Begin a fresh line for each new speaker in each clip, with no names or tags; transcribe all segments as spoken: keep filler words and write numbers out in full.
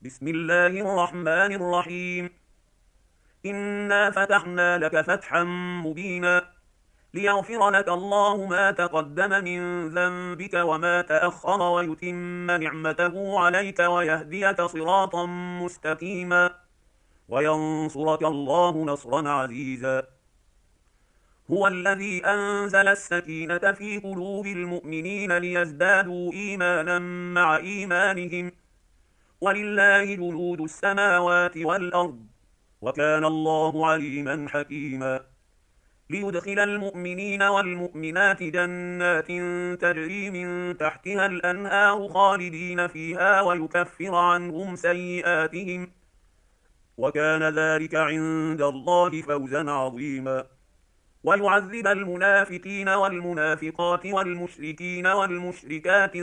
بسم الله الرحمن الرحيم. إنا فتحنا لك فتحا مبينا ليغفر لك الله ما تقدم من ذنبك وما تأخر ويتم نعمته عليك ويهديك صراطا مستقيما وينصرك الله نصرا عزيزا. هو الذي أنزل السكينة في قلوب المؤمنين ليزدادوا إيمانا مع إيمانهم ولله جنود السماوات والأرض وكان الله عليما حكيما. ليدخل المؤمنين والمؤمنات جنات تجري من تحتها الأنهار خالدين فيها ويكفر عنهم سيئاتهم وكان ذلك عند الله فوزا عظيما. ويعذب المنافقين والمنافقات والمشركين والمشركات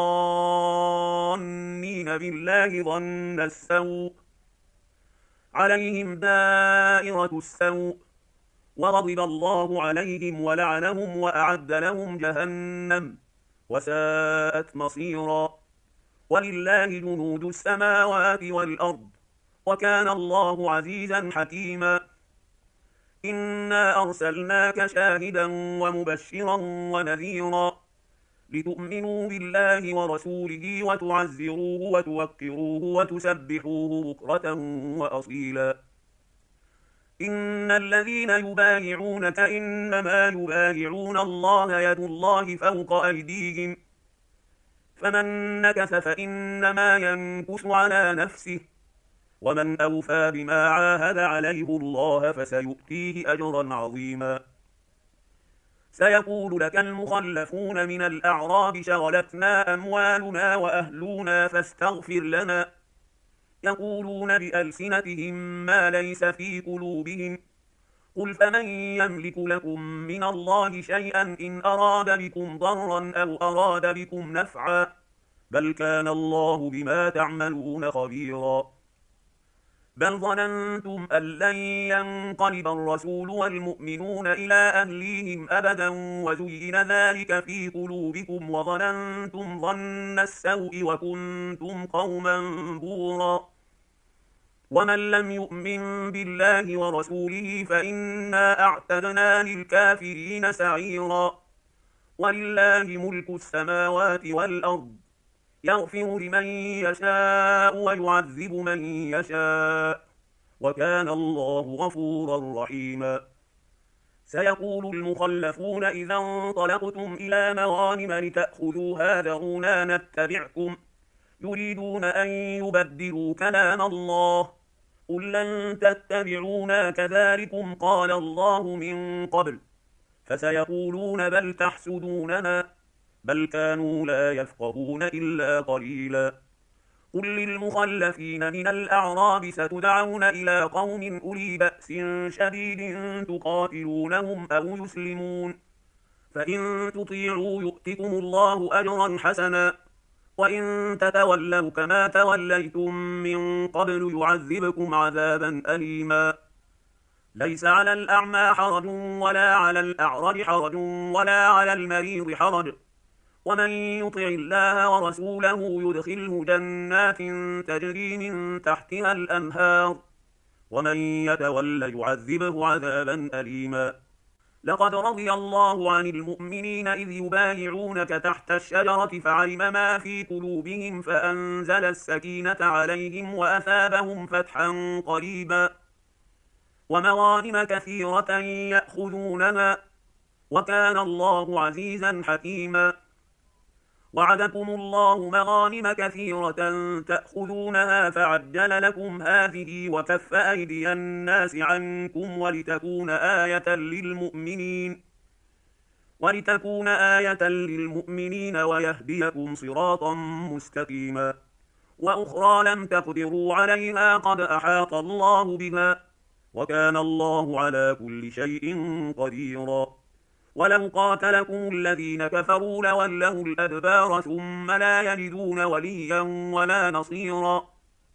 الظانين بالله ظن السوء عليهم دائرة السوء وغضب الله عليهم ولعنهم وأعد لهم جهنم وساءت مصيرا. ولله جنود السماوات والأرض وكان الله عزيزا حكيما. إنا أرسلناك شاهدا ومبشرا ونذيرا لتؤمنوا بالله ورسوله وتعزروه وتوقروه وتسبحوه بكرة وأصيلا. إن الذين يبايعونك إنما يبايعون الله يد الله فوق أيديهم فمن نكث فإنما ينكث على نفسه ومن أوفى بما عاهد عليه الله فسيؤتيه أجرا عظيما. سيقول لك المخلفون من الأعراب شغلتنا أموالنا وأهلنا فاستغفر لنا يقولون بألسنتهم ما ليس في قلوبهم قل فمن يملك لكم من الله شيئا إن أراد بكم ضرا أو أراد بكم نفعا بل كان الله بما تعملون خبيرا. بل ظننتم أن لن ينقلب الرسول والمؤمنون إلى أهليهم أبدا وزين ذلك في قلوبكم وظننتم ظن السوء وكنتم قوما بورا. ومن لم يؤمن بالله ورسوله فإنا أعتدنا للكافرين سعيرا. ولله ملك السماوات والأرض يغفر لمن يشاء ويعذب من يشاء وكان الله غفورا رحيما. سيقول المخلفون إذا انطلقتم إلى مغانم لتأخذوها ذرونا نتبعكم يريدون أن يبدلوا كلام الله قل لن تتبعونا كذلكم قال الله من قبل فسيقولون بل تحسدوننا بل كانوا لا يفقهون إلا قليلا. قل للمخلفين من الأعراب ستدعون إلى قوم أولي بأس شديد تقاتلونهم أو يسلمون فإن تطيعوا يؤتكم الله أجرا حسنا وإن تتولوا كما توليتم من قبل يعذبكم عذابا أليما. ليس على الأعمى حرج ولا على الأعرج حرج ولا على المريض حرج ومن يطع الله ورسوله يدخله جنات تجري من تحتها الأنهار ومن يتول يعذبه عذابا أليما. لقد رضي الله عن المؤمنين إذ يبايعونك تحت الشجرة فعلم ما في قلوبهم فأنزل السكينة عليهم وأثابهم فتحا قريبا ومغانم كثيرة يأخذونها وكان الله عزيزا حكيما. وعدكم الله مغانم كثيرة تأخذونها فعجل لكم هذه وكف أيدي الناس عنكم ولتكون آية للمؤمنين ولتكون آية للمؤمنين ويهديكم صراطا مستقيما. وأخرى لم تقدروا عليها قد أحاط الله بها وكان الله على كل شيء قديرا. ولو قاتلكم الذين كفروا لولوا الأدبار ثم لا يجدون وليا ولا نصيرا.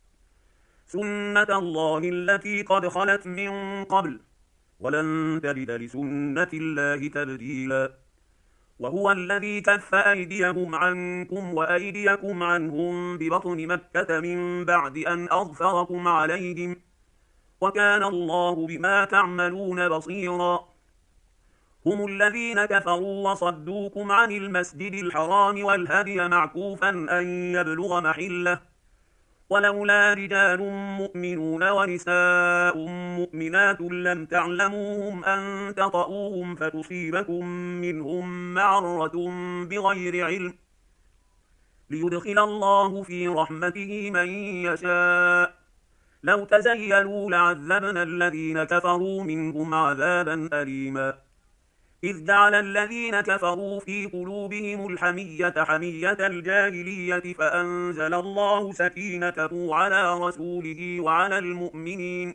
سنة الله التي قد خلت من قبل ولن تجد لسنة الله تبديلا. وهو الذي كف أيديهم عنكم وأيديكم عنهم ببطن مكة من بعد أن أظفركم عليهم، وكان الله بما تعملون بصيرا. هم الذين كفروا وصدوكم عن المسجد الحرام والهدي معكوفا أن يبلغ محله، ولولا رجال مؤمنون ونساء مؤمنات لم تعلموهم أن تطؤوهم فتصيبكم منهم معرة بغير علم، ليدخل الله في رحمته من يشاء. لو تزيلوا لعذبنا الذين كفروا منهم عذابا أليما. إذ جعل الذين كفروا في قلوبهم الحمية حمية الجاهلية فأنزل الله سكينته على رسوله وعلى المؤمنين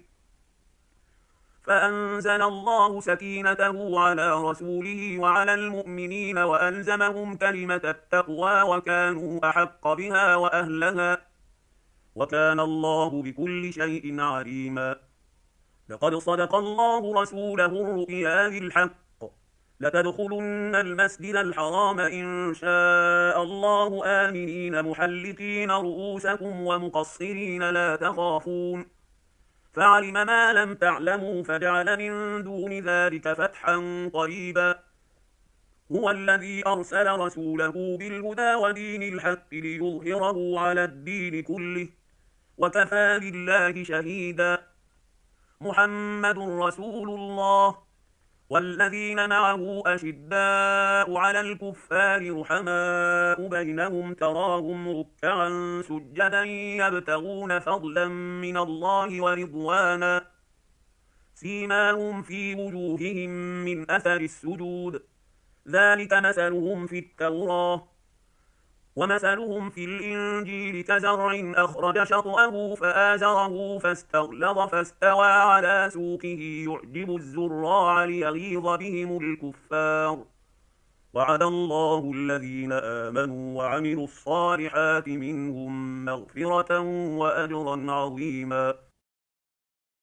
فأنزل الله سكينته على رسوله وعلى المؤمنين وألزمهم كلمة التقوى وكانوا أحق بها وأهلها، وكان الله بكل شيء عليما. لقد صدق الله رسوله الرؤيا بالحق، لتدخلن المسجد الحرام إن شاء الله آمنين محلقين رؤوسكم ومقصرين لا تخافون، فعلم ما لم تعلموا فجعل من دون ذلك فتحا قريبا. هو الذي أرسل رسوله بالهدى ودين الحق ليظهره على الدين كله، وكفى بالله شهيدا. محمد رسول الله، والذين معه أشداء على الكفار رحماء بينهم تراهم ركعا سجدا يبتغون فضلا من الله ورضوانا، سيماهم في وجوههم من أثر السجود، ذلك مثلهم في التوراة ومثلهم في الإنجيل كزرع أخرج شطأه فآزره فاستغلظ فاستوى على سوقه يعجب الزراع ليغيظ بهم الكفار. وعد الله الذين آمنوا وعملوا الصالحات منهم مغفرة وأجرا عظيما.